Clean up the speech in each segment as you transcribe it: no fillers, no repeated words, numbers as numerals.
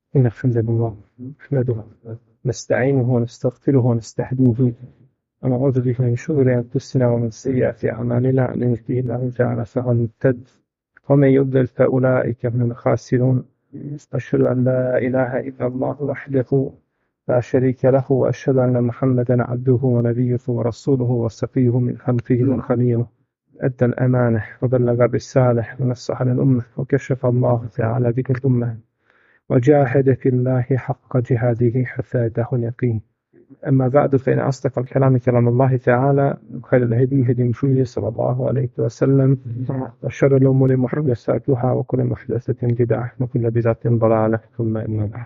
إن الحمد لله نحمده نستعينه ونستغفره ونستهديه ونعوذ به من شرور أنفسنا ومن سيئات أعمالنا من يهده الله تعالى فهو المهتد ومن يضلل فأولئك هم الخاسرون. أشهد أن لا إله إلا الله وحده لا شريك له وأشهد أن محمدا عبده ونبيه ورسوله وصفيه من خلقه وخليله أدى الأمانة وبلغ بالرسالة ونصح للأمة وكشف الله تعالى به الأمة وجاهد في الله حق جهاده حتى أتاه اليقين. أما بعد فإن أصدق الكلام كلام الله تعالى وخير الهدي هدي محمد صلى الله عليه وسلم وشر الأمور محدثاتها وكل محدثة بدعة وكل بدعة ضلالة ثم أما بعد.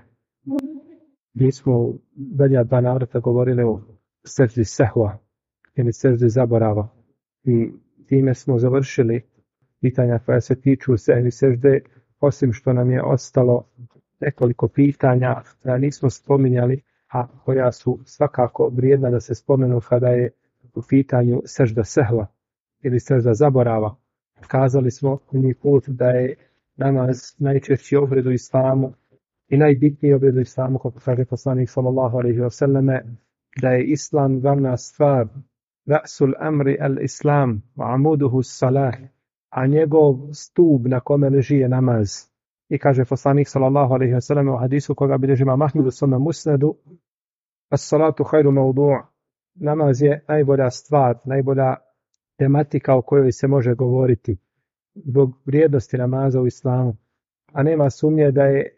Mi smo dalje dva navrata govorili o seždi sehva ili seždi zaborava i time smo završili pitanja koja se tiču sehvi sežde, osim što nam je ostalo nekoliko pitanja koja nismo spominjali, a koja su svakako vrijedna da se spomenu kada je u pitanju sežda sehva ili sežda zaborava. Kazali smo minuli put da je namaz najčešći obred u islamu i najbitniji obred u islamu, kako kaže poslanik sallallahu alejhi ve selleme, da je islam glavna stvar, ra'sul amri al-islam wa amuduhu salah, a njegov stup na kome leži je namaz. I kaže poslanik sallallahu alejhi ve selleme u hadisu koga bilježi Imam Ahmed u svom musnedu, as-salatu khairu mawdu', namaz je najbolja stvar, najbolja tematika o kojoj se može govoriti zbog vrijednosti namaza u islamu. A nema sumnje da je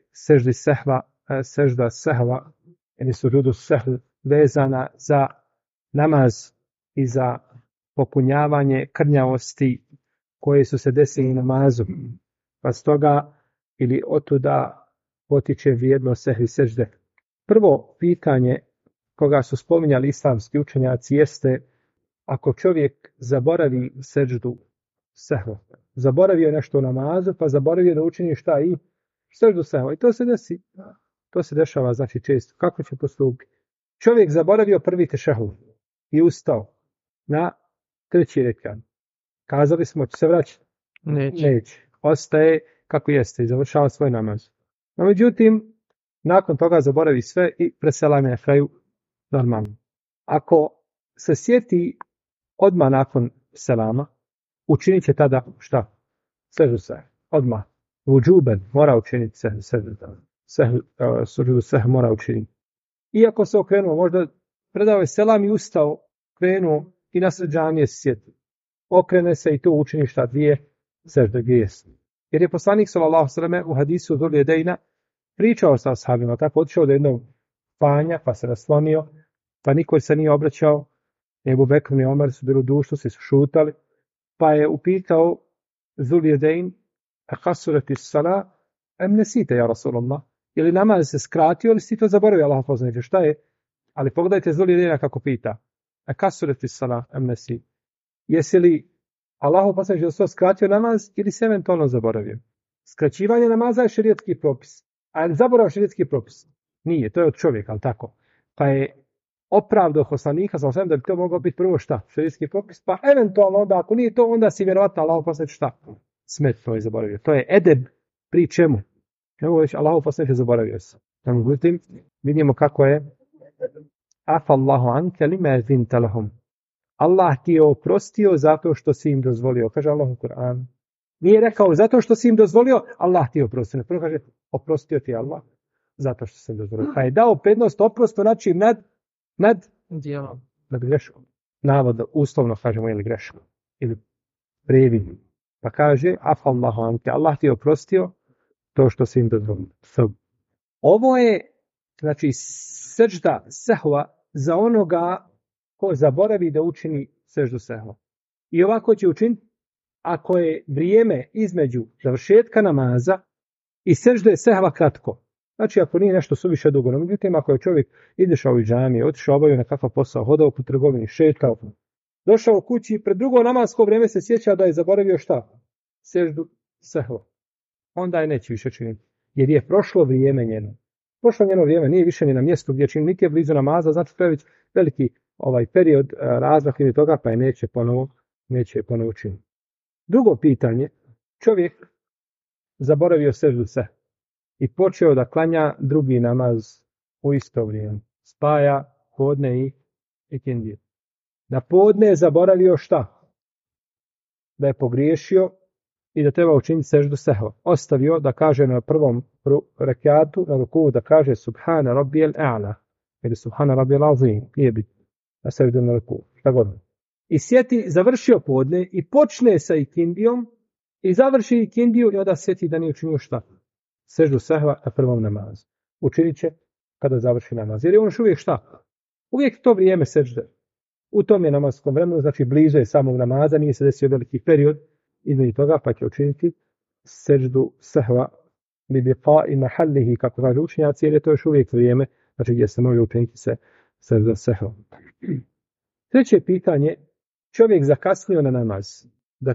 sežda sehva ili suđudu sehl vezana za namaz i za popunjavanje krnjavosti koje su se desili namazu. Pa stoga ili otuda potiče vrijednost sehvi sežde. Prvo pitanje koga su spominjali islamski učenjaci jeste ako čovjek zaboravi seždu sehva. Zaboravio nešto u namazu, pa zaboravio da učini šta i seždu sehva. I to se desi. To se dešava znači često. Kako će postupiti? Čovjek zaboravio prvi tešehud i ustao na treći rekat. Kazali smo će se vraćati? Neće. Ostaje kako jeste i završava svoj namaz. No međutim, nakon toga zaboravi sve i preselami na kraju normalno. Ako se sjeti odmah nakon selama, učinit će tada šta? Seždu sehva. Odmah. Vudžuben mora učiniti suđudu sehva mora učiniti. Iako se okrenuo, možda predao je selam i ustao, krenuo i na džamije se sjeti. Okrene se i to učini šta? Dvije sežde grijesi. Jer je poslanik sallallahu alejhi ve selleme u hadisu Zul Jedejna pričao sa ashabima, tako otišao do jednog panja, pa se naslonio, pa niko se nije obraćao, Ebu Bekr i Omer su bili u duštu, svi su šutali, pa je upitao Zul Jedejn, akasurati sala, em nesite, ja Rasulullah, ili namaz se skratio, ili si to zaboravio, Allah poznaje, šta je? Ali pogledajte Zul Jedejna kako pita, akasurati sala, em nesite. Jesi li Allahu poslanik da se skratio namaz ili se eventualno zaboravio? Skraćivanje namaza je šerijatski propis. A je zaborav šerijatski propis? Nije, to je od čovjeka, ali tako. Pa je opravdao poslanika, sam da bi to moglo biti prvo šta? Šerijatski propis, pa eventualno onda, ako nije to, onda si vjerovatno Allahu poslanik šta? Smetno je zaboravio. To je edeb pri čemu? Ne mogu reći, Allahu poslanik je zaboravio se. Međutim, vidimo kako je afallahu anke lima zinta lahum. Allah ti je oprostio zato što si im dozvolio. Kaže Allah u Kur'anu. Nije rekao zato što si im dozvolio, Allah ti je oprostio. Prvo kaže, oprostio ti Allah zato što si im dozvolio. Pa je dao prednost oprostu, znači nad greškom. Navodno, uslovno kažemo, ili greškom. Ili previd. Pa kaže, afallahu anke, Allah ti je oprostio to što si im dozvolio. Ovo je, znači, sežda sehva za onoga ko zaboravi da učini seždu sehva. I ovako će učiniti ako je vrijeme između završetka namaza i sežde sehva kratko. Znači ako nije nešto suviše dugo. No, međutim, ako je čovjek idešao iz džamije, otišao obavio nekakav posao, hodao po trgovini, šetao, došao u kući i pred drugo namasko vrijeme se sjeća da je zaboravio šta? Seždu sehva. Onda je neće više činiti. Jer je prošlo vrijeme njeno. Prošlo njeno vrijeme, nije više ni na mjestu gdje čini, niti je blizu namaza, znači prević veliki period razmak ili toga, pa je neće ponovo činiti. Drugo pitanje, čovjek zaboravio seždu sehva. i počeo da klanja drugi namaz u isto vrijeme. Spaja podne i ikindiju. Na podne je zaboravio šta? Da je pogriješio i da treba učiniti seždu sehva. Ostavio da kaže na prvom rekatu, na ruku, da kaže Subhana Rabbijel A'la ili Subhana Rabbijel Azim. Nije bitno. Na seždu na ruku. Šta god. I sjeti, završio podne i počne sa ikindijom i završi ikindiju i onda sjeti da nije učinio šta? Seždu sehva na prvom namazu. Učinit će kada završi namaz. Jer je on još uvijek šta? Uvijek to vrijeme sežde. U tom je namaskom vremenu, znači bliže je samog namaza, nije se desio veliki period između toga, pa će učiniti seždu sehva bi biqa i mahallihi, kako kažu učenjaci, jer je to još uvijek vrijeme, znači gdje se može učiniti sežda sehva. Treće pitanje, čovjek zakasnio na namaz,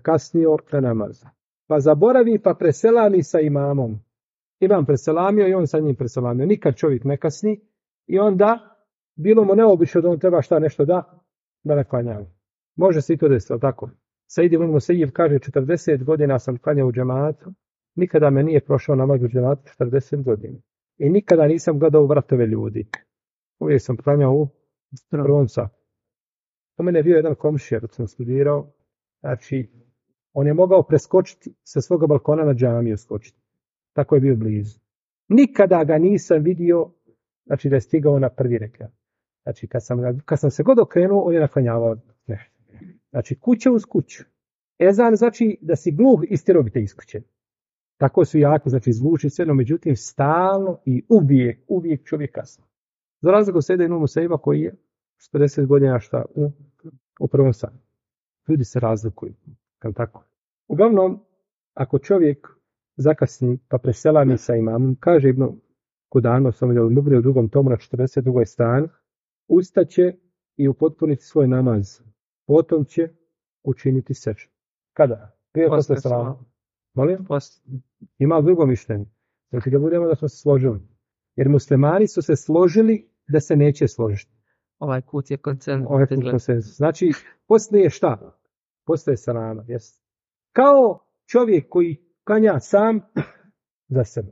pa zaboravi pa preselami sa imamom. Imam preselamio i on sa njim preselamio. Nikad čovjek ne kasni i onda bilo mu neobično da on treba šta nešto da ne klanjava. Može se i to desiti, tako? Said ibn Musayyib kaže 40 godina sam klanjao u džematu, nikada me nije prošao namaz u džematu 40 godina. I nikada nisam gledao u vratove ljudi. Uvijek sam klanjao u prvom satu. U mene je bio jedan komšija dok sam studirao, znači on je mogao preskočiti sa svoga balkona na džamiju skočiti. Tako je bio blizu. Nikada ga nisam vidio, znači da je stigao na prvi rekat. Znači kad sam se god okrenuo, on je naklanjavao nešto. Znači kuća uz kuću. Ezan znači da si gluh i stjerobite iz kuće. Tako su jako, znači zvuči sve, no međutim stalno i uvijek čovjek kasno. Za razliku Sejda ibn Musejba koji je 40 godina šta u prvom satu. Ljudi se razlikuju. Kao tako. Uglavnom, ako čovjek zakasni pa preselami sa imamom, kaže Ibn Kudano, sam vidio Lugri u drugom tomu na 42. strani, ustaće i upotpuniti svoj namaz. Potom će učiniti seždu. Kada? Prije posle selama. Molim? Ima drugo mišljenje. Znači da budemo da smo se složili. Jer muslimani su se složili da se neće složiti. Ovaj put je konsenzus. Znači, poslije šta? Poslije selama. Yes. Kao čovjek koji klanja sam za sebe.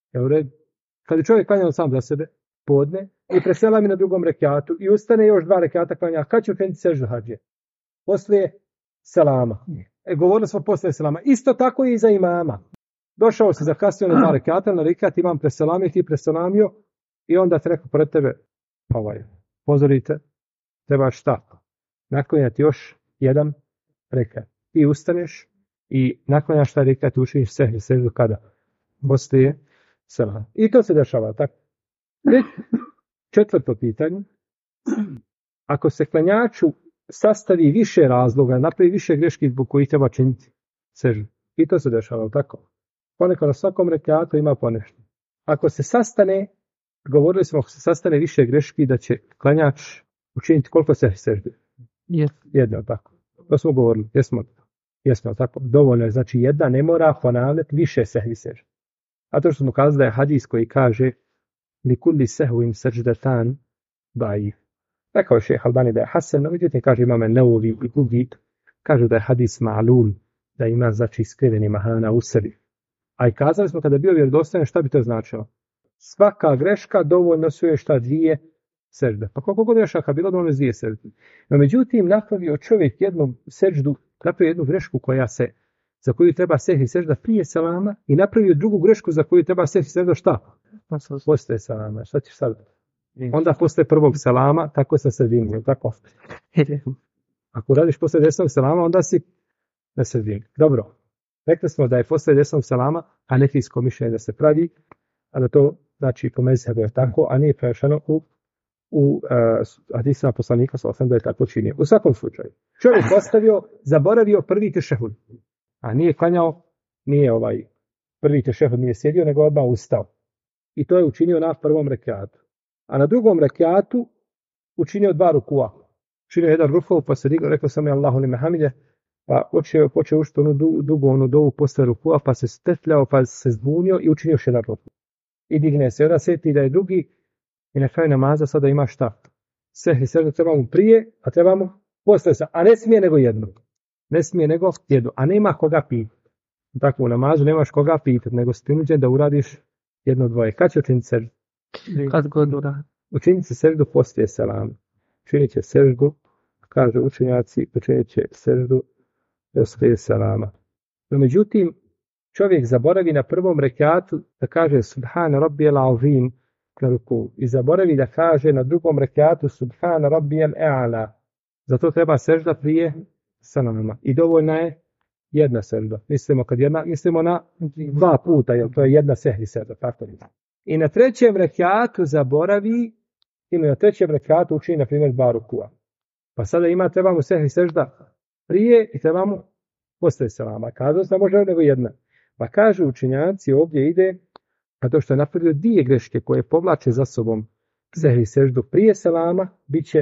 Kad je čovjek klanjao sam za sebe, podne, i preselami na drugom rekatu, i ustane još 2 rekata klanja, kad će učiniti seždu hadžije? Poslije selama. Govorili smo poslije selama. Isto tako i za imama. Došao se zakasnio na 2 rekata, na rekat imam preselamio, ti preselamio, i onda te neko pored tebe, pozorite, treba šta? Naklanjati još 1 rekat. Ti ustaneš i naklanjaš taj rekat i učiniš seždu kada? Poslije selama. I to se dešava, tako? 4. pitanje. Ako se klanjaču sastavi više razloga, napravi više greški zbog kojih treba činiti seždu. I to se dešava, tako? Ponekad na svakom rekatu ima ponešto. Ako se sastane, govorili smo, ako se sastane više greški, da će klanjač učiniti koliko se seždu? Jedno, tako. To smo govorili, jesmo, tako. Dovoljno je, znači jedna ne mora ponavljati više seždu. A to što smo kazali da je hadis koji kaže likulli sehvin seždatan daif. Rekao je šejh Albani da je hasan, no međutim kaže imame Neovi i drugi, kažu da je hadis ma'lul, da ima znači skriveni mahana u sebi. A i kazali smo kada je bio vjerodostojan, šta bi to značilo? Svaka greška dovoljno su je šta 2 sežde. Pa koliko god grešaka bilo, dovoljno 2 sežde. No međutim, napravio čovjek jednu seždu, napravio jednu grešku za koju treba sehvi sežda prije selama i napravio drugu grešku za koju treba sehvi sežda šta? Poslije selama. Šta ćeš sad? Onda poslije prvog selama, tako se sredini. Tako. Ako radiš poslije 10. selama, onda si na sredini. Dobro. Rekli smo da je poslije 10. selama hanefijsko mišljenje da se pravi, a da to znači po mezhebu je tako, a nije prešano u hadisima poslanika da je tako činio. U svakom slučaju. Čovjek zaboravio prvi tešehud. A nije klanjao, prvi tešehud nije sjedio, nego odmah ustao. I to je učinio na prvom rekatu. A na drugom rekatu učinio 2 rukua. Učinio 1 ruku, pa se digao, rekao sam je Allahu limen hamide, pa počeo učiti onu dovu posle rukua, pa se stefljao, pa se zbunio i učinio još 1 ruku. I digne se, onda sjeti da je drugi i na kraju namaza sada ima šta? Sehvi seždu trebamo prije, a trebamo posle sa, a ne smije nego jednu. Ne smije nego jednu, a nema koga pitati. Tako u namazu nemaš koga pitati, nego si ti nuđen da uradiš Jedno dvoje. Kad će učiniti seždu? Kad god uradi. Učinit će seždu poslije selama. Učinit će seždu, kaže učenjaci, učinit će seždu poslije selama. No, međutim, čovjek zaboravi na prvom rekatu da kaže Subhana Rabbijel Azim na ruku. I zaboravi da kaže na drugom rekatu Subhana Rabbijel E'ala. Zato treba sežda prije selama. I dovoljna je jedna sežda. Mislimo na dva puta, jer to je jedna sehri sežda. Tako je. I na trećem rekatu zaboravi, ili na trećem rekatu učini, na primjer, dva rukua. Pa sada trebamo sehri sežda prije i trebamo poslije selama. Kazao sam može nego jedna. Pa kažu učenjaci, ovdje ide, a to što je napravio dvije greške koje povlače za sobom sehri seždu prije selama, bit će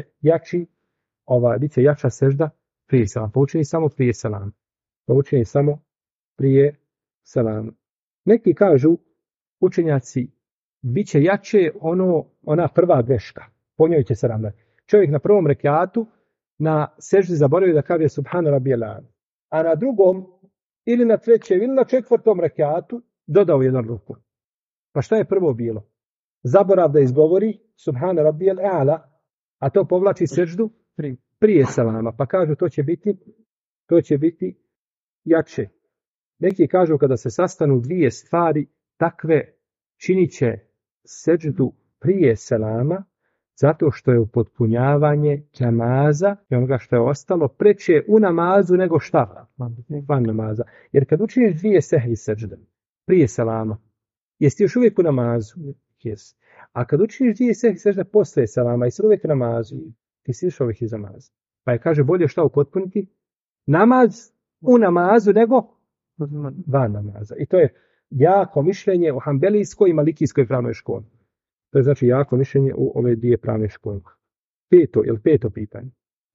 jača sežda prije selama. Pa učini samo prije selama. Neki kažu učenjaci, bit će jače ona prva greška. Po njoj će se ravnati. Čovjek na prvom rekatu na seždi zaboravio da kaže Subhana Rabbijel A'la. A na drugom, ili na trećem, ili na četvrtom rekatu dodao jedan ruku. Pa šta je prvo bilo? Zaborav da izgovori Subhana Rabbijel A'la, a to povlači seždu prije selama. Pa kažu to će biti jače. Neki kažu kada se sastanu dvije stvari takve, činit će seždu prije selama, zato što je upotpunjavanje namaza i onoga što je ostalo preče u namazu nego šta? Van namaza. Jer kad učiniš dvije sehri sežde prije selama, jesi još uvijek u namazu? Yes. A kad učiniš dvije sehri sežde poslije selama, jesi uvijek u namazu? Ti si još uvijek iz namaza. Pa je kaže bolje šta upotpuniti? Namaz u namazu nego van namaza. I to je jako mišljenje u hambelijskoj i malikijskoj pravnoj školi. To je znači jako mišljenje u ove dvije pravne škole. Peto pitanje.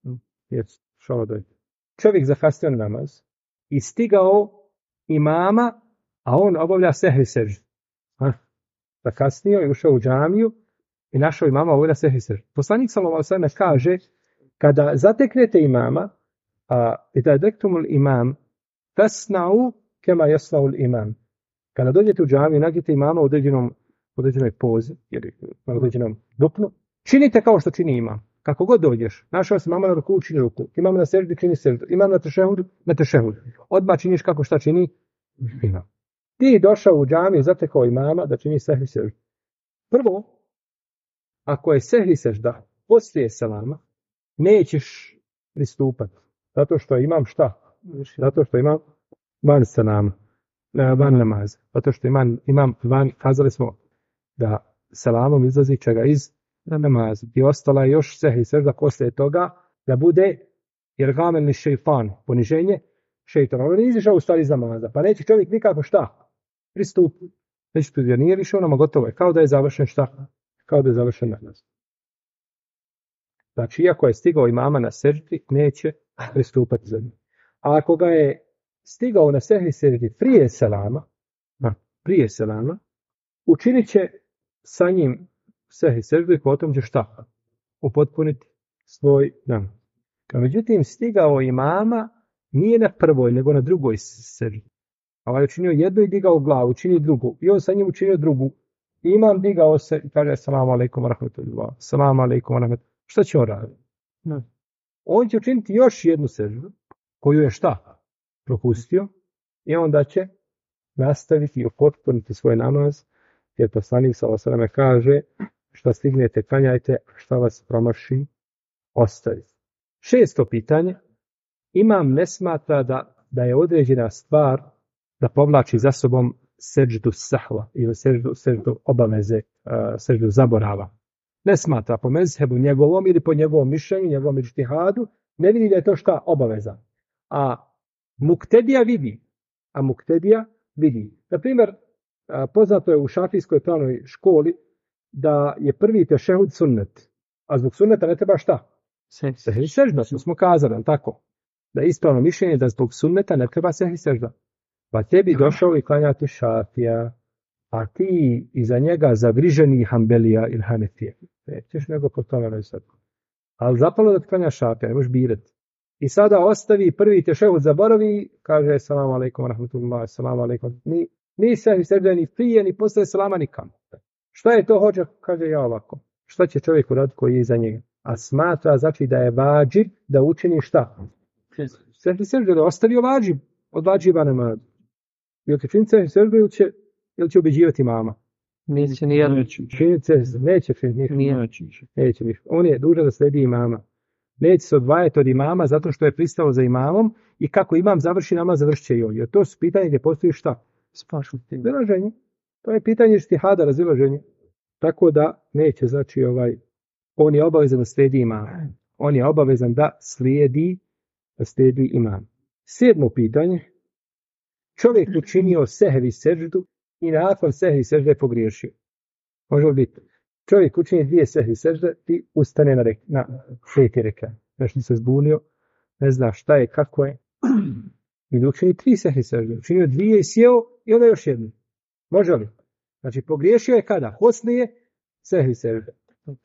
Čovjek zakasnio na namaz i stigao imama, a on obavlja sehri seždu. Zakasnio i ušao u džamiju i našao imama obavlja sehri seždu. Poslanik sallallahu alejhi ve sellem kaže, kada zateknete imama, idha adraktumul imam fasna'u kama yasna'ul imam. Kada dođete u džamiju, nađete imama u određenoj pozi, ili na određenom duplu, činite kao što čini imam. Kako god dođeš, našao si mama na ruku, čini ruku. Imam na seždi, čini seždu. Imam na tešehudu. Odmah činiš kako šta čini imam. Ti došao u džamiju, zatekao imama da čini sehri seždu. Prvo, ako je sehri sežda poslije selama, nećeš pristupati. Zato što imam šta? Zato što imam van selama. Van namaza. Zato što imam van, kazali smo da selamom izlazi čega iz namaza. I ostala je još sehri sežda poslije toga da bude irgamen li šeitan, poniženje šeitana. On izišao u stvari iz namaza. Pa neće čovjek nikako šta? Pristupiti. Neće jer nije više onama gotovo je. Kao da je završen šta? Kao da je završen namaz. Znači, iako je stigao imama na seždi, neće pristupati za njim. A ako ga je stigao na sehri seždi prije selama, učinit će sa njim sehri seždu i potom će šta? Upotpuniti svoj namaz. Međutim, stigao imama nije na prvoj, nego na drugoj seždi. A ovaj učinio jednu i digao glavu, učinio drugu. I on sa njim učinio drugu. I imam digao se i kaže Assalamu alaikum wa rahmatullah. Assalamu alaikum wa rahmatullah. Šta će on raditi? On će učiniti još jednu seždu, koju je šta? Propustio. I onda će nastaviti i upotpuniti svoj namaz. Jer poslanik sallallahu alejhi ve sellem kaže šta stignete klanjajte, šta vas promaši ostavite. 6. pitanje. Imam ne smatra da je određena stvar da povlači za sobom seždu sahva ili seždu obaveze, seždu zaborava. Ne smatra po mezhebu njegovom ili po njegovom mišljenju, njegovom iđtihadu, ne vidi da je to šta obaveza. A muktedija vidi. Na primjer, poznato je u šafijskoj pravnoj školi da je prvi tešehud sunnet, a zbog sunneta ne treba šta? Sehri sežda, smo kazali, tako? Da je ispravno mišljenje da zbog sunneta ne treba sehri sežda. Pa tebi došao i klanjati šafija, a ti iza njega zagriženi Hanbelija ili Hanefija. Nećeš nego po tome ne sad. Ali zapalo da ti klanja šafija, ne možeš birati. I sada ostavi prvi tešehud, zaboravi, kaže Assalamu alaikum wa rahmatullah, Assalamu alaikum. Ni sehvi sežde ni prije, ni posle selama nikam. Šta je to hođa? Kaže ja ovako. Šta će čovjek uraditi koji je iza njega? A smatra znači da je vađib da učini šta? Sehvi sežde da ostavio vađib od vađiba namazu. Ili će činiti sehvi sežde ili će ubeđivati mama? Neće ni jedan. Neće činiti ništa. On je dužan da sledi imama. Neće se odvajati od imama zato što je pristao za imamom i kako imam završi namaz, završit će i on. Jer to su pitanje gdje postoji šta? Razilaženje. To je pitanje štihada, razilaženje. Tako da neće, znači, on je obavezan da slijedi imama. On je obavezan da slijedi imam. 7. pitanje. Čovjek učinio sehvi seždu i nakon sehvi sežde je pogriješio. Može biti. Čovjek učini 2 sehvi sežde i ustane na 5. rekat. Nešto se zbunio, ne zna šta je, kako je. Ili učini 3 sehvi sežde. Učinio 2 i sjeo i onda još jednu. Može li? Znači pogriješio je kada? Hosnije sehvi sežde.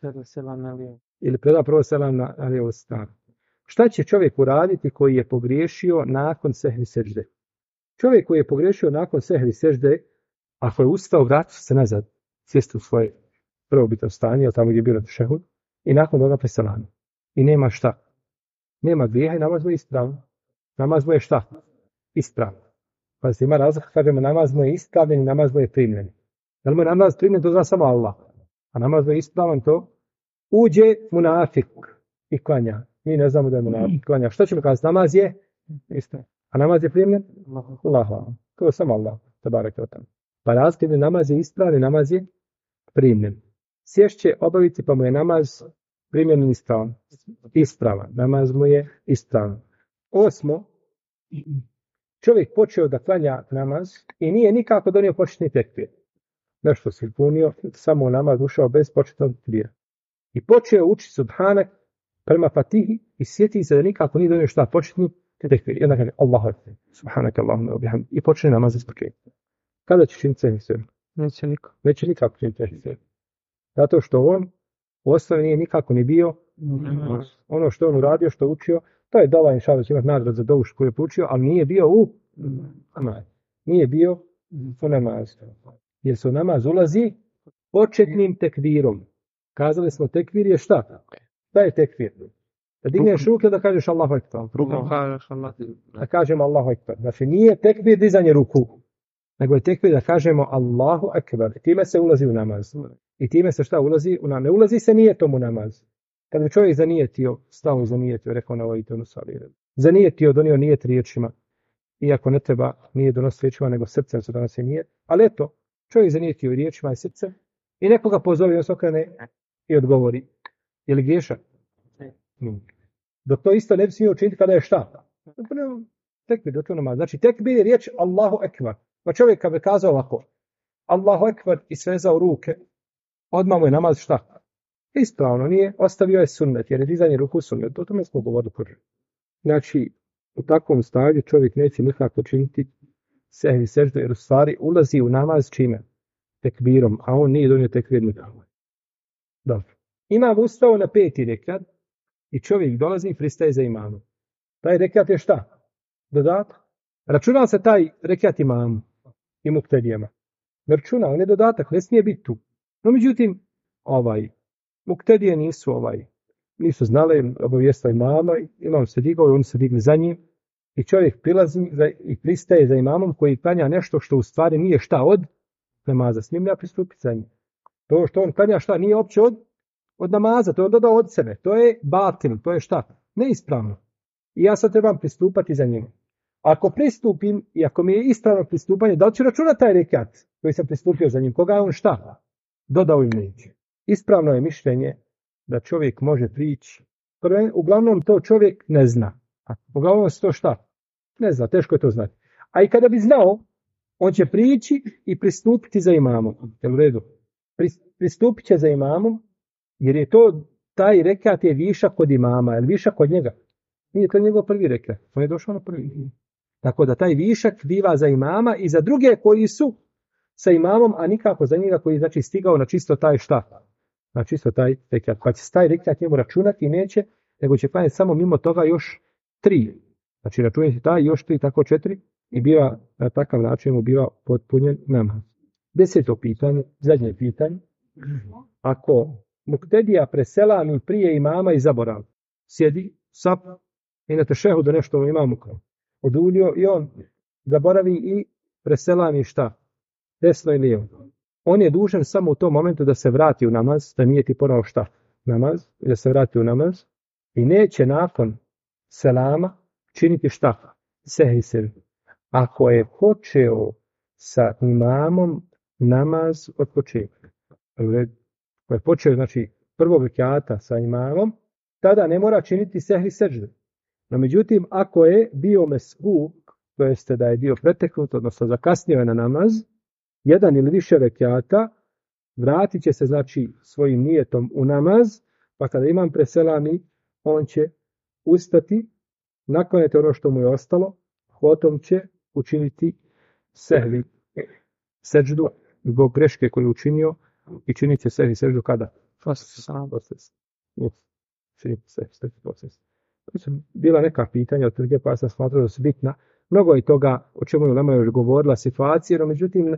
Ili preda prvo selam na lijevu stranu. Šta će čovjek uraditi koji je pogriješio nakon sehvi sežde? Čovjek koji je pogriješio nakon sehvi sežde, ako je ustao, vraća se nazad, sjesti u svoje prvobitno stanje, tamo gdje je bilo tešehud, i nakon toga preselami. I nema šta? Nema grijeha i namaz mu je ispravno. Namaz mu je šta? Ispravno. Pa se ima razlika, kažemo namaz mu je ispravljen i namaz mu je primljen. Da li mu je namaz primljen, to zna samo Allah. A namaz mu je ispravan, to uđe munafik i klanja. Mi ne znamo da je munafik klanja. Što ćemo kazati? Namaz je ispravljen. A namaz je primljen? Allah. To je samo Allah. Pa razlika namaz je ispravljen, namaz je primljen. Sješće obaviti pa mu je namaz primljen ispravan. Ispravan. Namaz mu je ispravan. 8. Čovjek počeo da klanja namaz i nije nikako donio početni tekbir. Nešto se punio, samo u namaz ušao bez početnog tekbira. I počeo učiti subhanak prema Fatihi i sjeti se da nikako nije donio šta početni tekbir. I onda kaže Allahu ekber, subhanak Allahumma wa bihamdik i počne namaz iz početka. Kada će činiti sehvi seždu? Neće nikako činiti sehvi seždu. Zato što on u osnovi nije nikako ni bio ono što on uradio, što učio, to je dova inšallah će imati nagradu za dovu koju je poučio, ali nije bio u namaz. Nije bio u namazu. Jer se u namaz ulazi početnim tekvirom. Kazali smo tekvir je šta? Šta je tekvir? Da digneš ruke da kažeš Allahu ekber. Da kažemo Allahu ekber. Znači nije tekvir dizanje ruku, nego je tekvir da kažemo Allahu ekber. I time se ulazi u namaz. I time se šta ulazi u namaz? Ne ulazi se nijetom u namaz. Kad bi čovjek zanijetio, stao zanijetio, rekao na ovaj tonu salire. Zanijetio, donio nijet riječima. Iako ne treba, nije donositi riječima, nego srcem se donosi nijet. Ali eto, čovjek zanijetio riječima i srcem i nekoga pozove i on se okrene i odgovori. Je li griješan? Dok to isto ne bi smio učiniti kada je šta? Tekbir, do to namaz. Znači tekbir je riječ Allahu ekber. Pa čovjek kad bi kazao ovako, Allahu ekber i svezao ruke, odmah mu je namaz šta? Ispravno nije, ostavio je sunnet, jer je dizanje ruku sunnet. O tome smo govorili prvi. Znači, u takvom stanju čovjek neće nikako činiti sehvi seždu, jer u stvari ulazi u namaz čime? Tekbirom, a on nije donio tekbir nikako. Dobro. Imam ustao na 5. rekat i čovjek dolazi i pristaje za imamom. Taj rekat je šta? Dodatak. Računa se taj rekat imamu i muktedijama. Ne računa, on je dodatak, ne smije biti tu. No međutim, muktedije nisu znali, obavijestila imama, imam se digao i oni se digli za njim i čovjek prilazi i pristaje za imamom koji klanja nešto što u stvari nije šta od namaza. S njim ja pristupiti za njim. To što on klanja šta nije opće od namaza, to je on dodao od sebe. To je batil, to je šta? Neispravno. I ja sad trebam pristupati za njim. Ako pristupim i ako mi je ispravno pristupanje, da li ću računati taj rekat koji sam pristupio za njim? Koga je on šta? Dodao im neće. Ispravno je mišljenje da čovjek može prići. Uglavnom to čovjek ne zna. Uglavnom se to šta? Ne zna, teško je to znati. A i kada bi znao, on će prići i pristupiti za imamom. Jel u redu? Pristupit će za imamom, jer je to, taj rekat je višak kod imama, jer višak kod njega. Nije to njegov prvi rekat, on je došao na prvi. Tako da taj višak biva za imama i za druge koji su sa imamom, a nikako za njega koji je znači stigao na čisto taj šta? Na čisto taj rekat. Pa će taj rekat njemu računati i neće, nego će klanjati samo mimo toga još 3. Znači računati taj još 3, tako 4. i biva na takav način mu biva potpunjen namaz. 10. pitanje, zadnje pitanje. Ako muktedija preselami prije imama i zaborav, sjedi, sap i na tešehudu nešto u imamu oduljio i on zaboravi i preselami šta? Desno i lijevo. On je dužan samo u tom momentu da se vrati u namaz, da nije ti ponovo šta? Namaz, da se vrati u namaz i neće nakon selama činiti šta? Sehvi seždu. Ako je počeo sa imamom namaz od početka. Ako je počeo, znači, prvog rekata sa imamom, tada ne mora činiti sehvi seždu. No međutim, ako je bio mesbuk, to jeste da je bio preteknut, odnosno zakasnio je na namaz, jedan ili više rekata, vratit će se, znači, svojim nijetom u namaz, pa kada imam preselami, on će ustati, nakloniti ono što mu je ostalo, potom će učiniti sehvi seždu zbog greške koju je učinio i činit će sehvi seždu kada? To su bila neka pitanja od trge, pa sam smatrao da su bitna. Mnogo je toga o čemu je Ulema još govorila situacije, no međutim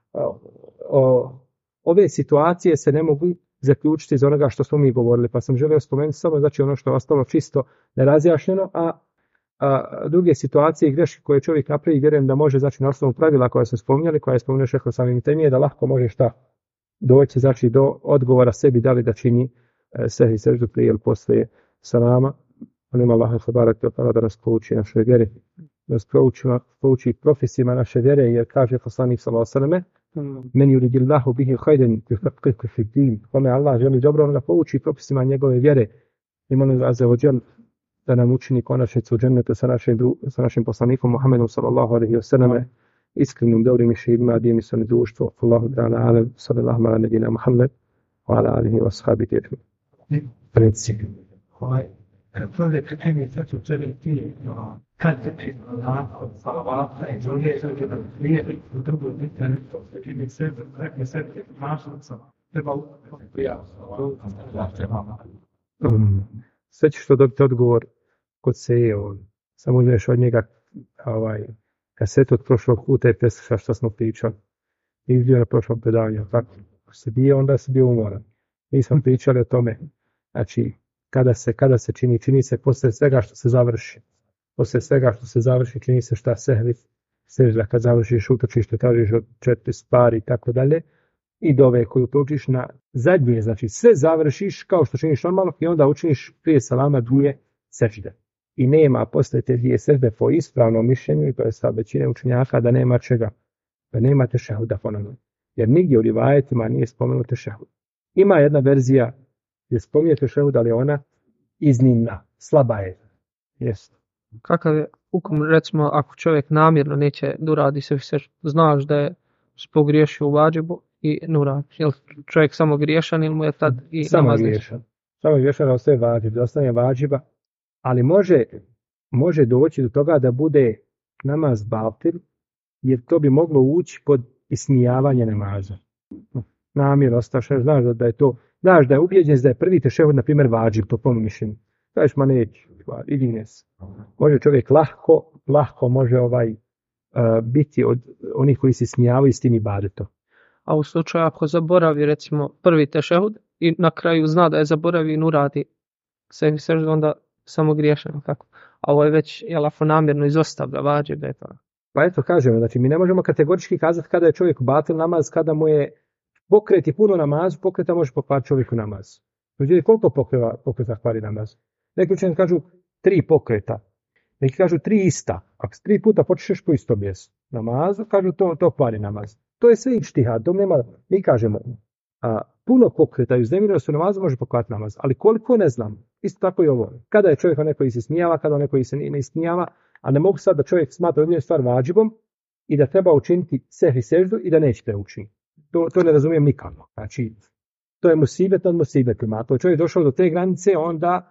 ove situacije se ne mogu zaključiti iz onoga što smo mi govorili, pa sam želio spomenuti samo znači ono što je ostalo čisto nerazjašnjeno, a druge situacije i greške koje čovjek napravi, vjerujem da može, znači na osnovu pravila koja se spominjali, koja je spomenuo šehol samim temije, da lahko može šta doći, znači do odgovora sebi da li da čini sehvi seždu prije ili poslije salama. Molim Allaha tebareke ve teala da nas pouči našoj vjeri, da nas pouči propisima naše vjere, jer kaže poslanik sallallahu alejhi ve selleme: "Men yuridillahu bihi khayran yufaqihu fi din." Kome Allah želi dobro, on ga pouči propisima njegove vjere. I molim ga azza wa džal da nam učini konačnicu u džennetu sa našim poslanikom Muhammedom sallallahu alejhi ve selleme, iskrenim, dobrim i šehidima, divni su oni društvo. Allahu ta'ala alam, sallallahu ala nebina Muhammed, wa ala alihi wa ashabihi ajma'in. Predsjednik. Prve pitanje sad su ti kad se na salavata i druge sve da prije u drugo pitanje se čini sve rekne sve mašno sam trebalo sve ćeš to dobiti odgovor kod seje on. Samo uzmeš od njega kasetu od prošlog puta i preslušaš što smo pričali. Izbio na prošlom predavanju. Tako se bio, onda se bio umoran. Mi smo pričali o tome. Znači, kada se čini se posle svega što se završi. Posle svega što se završi čini se šta sehvi sežda, kad završiš utočište, tražiš od 4 stvari i tako dalje. I dove koju utočiš na zadnje, znači sve završiš kao što činiš normalno i onda učiniš prije salama 2 sežde. I nema posle te 2 sežde po ispravnom mišljenju, i to je sa većine učenjaka, da nema čega, da nema tešehuda ponovno. Jer nigdje u rivajetima nije spomenut tešehud. Ima jedna verzija gdje spominje tešehud, ali ona iznimna, slaba je. Jest. Kakav je hukum, recimo, ako čovjek namjerno neće da uradi se, znaš da je pogriješio u vadžibu i ne uradi. Je li čovjek samo griješan ili mu je tad i namaz griješan? Samo griješan, ostaje vadžib, da ostane vadžiba, ali može doći do toga da bude namaz batil, jer to bi moglo ući pod ismijavanje namaza. Namjer ostaš, znaš da je to, znaš da je ubijeđen da je prvi tešehud, na primjer, vadžib, to po mišljenju. Kažeš, ma neći, idi nes. Može čovjek lahko može biti od onih koji se smijavaju s tim ibadetom. A u slučaju ako zaboravi recimo prvi tešehud i na kraju zna da je zaboravio i uradi sehvi seždu, onda samo griješan, tako. A ovo je već namjerno izostavlja vadžib, da je to. Pa eto kažemo, znači mi ne možemo kategorički kazati kada je čovjek batil namaz, kada mu je pokret i puno namazu, pokreta može pokvariti čovjeku namaz. Međutim, koliko pokreta kvari namaz? Neki učenjaci kažu 3 pokreta, neki kažu 3 ista. Ako 3 puta počneš po istom mjestu namazu, kažu to kvari namaz. To je sve ištihad, to nema, mi kažemo, puno pokreta i uznemirenost u namazu može pokvariti namaz, ali koliko ne znam. Isto tako i ovo. Kada je čovjek neko se smijava, kada neko se ne smijava, a ne mogu sad da čovjek smatra jednu stvar vadžibom i da treba učiniti sehvi seždu i da neće da učiniti. To ne razumijem nikako. Znači, to je musibet nad musibetima. Ako je čovjek došao do te granice, onda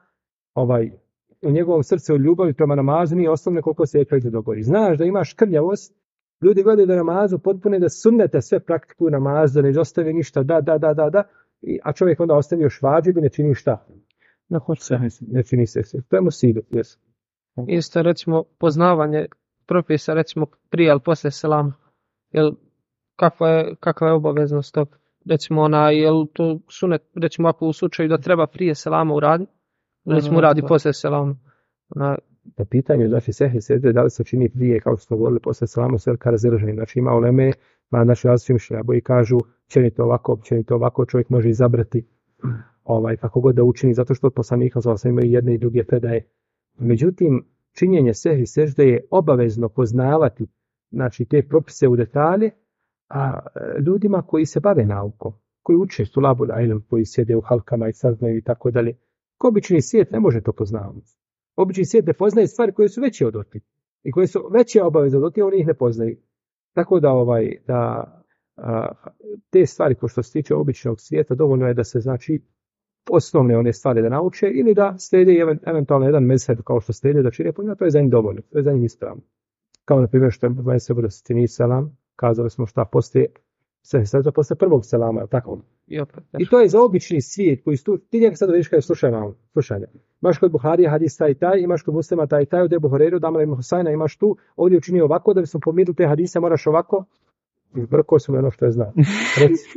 u njegovom srcu od ljubavi prema namazu nije osnovno koliko se je dogodi. Znaš da imaš krnjavost, ljudi gledaju da namazu potpune, da sunnete sve praktikuju namazu, da ne izostavi ništa, da, a čovjek onda ostavi još vadžib i ne čini šta? Ne čini se. To je musibet, jes. Isto recimo poznavanje propisa, recimo prije ili poslije selama? Kakva je obaveznost tog? Recimo jel to sunet, recimo ako u slučaju da treba prije selama uraditi, recimo uradi poslije selama. Na pitanju, znači, sehvi sežde, da li se čini prije, kao što smo govorili, poslije selama, sve velika razilaženja. Znači, ima uleme, naši različiti mišljenja, boji kažu, činite ovako, čovjek može izabrati kako god da učini, zato što od poslanika imaju jedne i druge predaje. Međutim, činjenje sehvi sežde je obavezno poznavati, znači, te propise u detalje, a ljudima koji se bave naukom, koji uče tulabu ilm, koji sjede u halkama i saznaju i tako dalje, ko obični svijet ne može to poznavati. Obični svijet ne poznaje stvari koje su veće od otih i koje su veće obaveze od otih, oni ih ne poznaju. Tako da te stvari ko što se tiče običnog svijeta, dovoljno je da se, znači, osnovne one stvari da nauče ili da slijede eventualno jedan mezheb kao što slijede da čine, to je za njih dovoljno, to je za njih ispravno. Kao na primjer što je mezheb da se tini selam, kazali smo šta poslije prvog selama, je tako? I to je za obični svijet koji ti njega sad vidiš kada slušanja. Imaš kod Buharija hadis taj, imaš kod Muslima taj, od Ebu Horeiru, Damala ibn Husajna, imaš tu, ovdje učini ovako, da bi smo pomirili te hadise, moraš ovako. Izbrkao sam ono što je znao. Reci.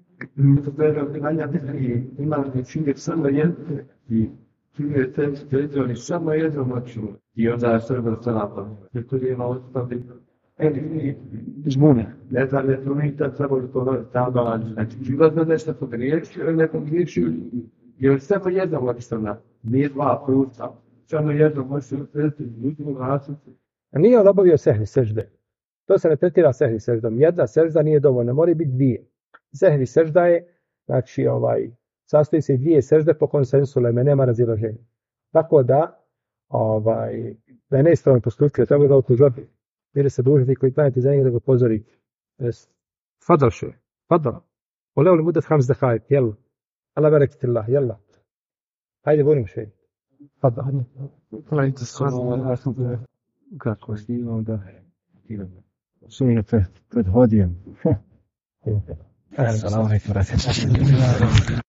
Imali činje samo jedno i činje te samo jedno moću i onda je srba salapa. Jer to je imao ostaviti žmune. Ne znam, je to mi tad trebalo to tam dođe. Znači, životno nešto pogriješi, nekom griješi, jer samo jedno moću nije dva puta. Samo jedno moću ljudima glasiti. Nije on obavio sehvi sežde. To se ne tretira sehvi seždom. Jedna sežda nije dovoljna, mora biti dvije. Sehvi sežda je, znači, sastoji se dvije sežde po konsensu uleme, nema razilaženja. Tako da je neispravno postupiti, treba da upozori. Bili se dužni koji klanjati za njega da ga upozori. Fadal še, fadal. Oleo li mudat hamz da hajt, jel? Allah berekit Allah, jel? Hajde, volim še. Fadal. Kako snimam da sunete pred hodijem. Assalamu alaikum.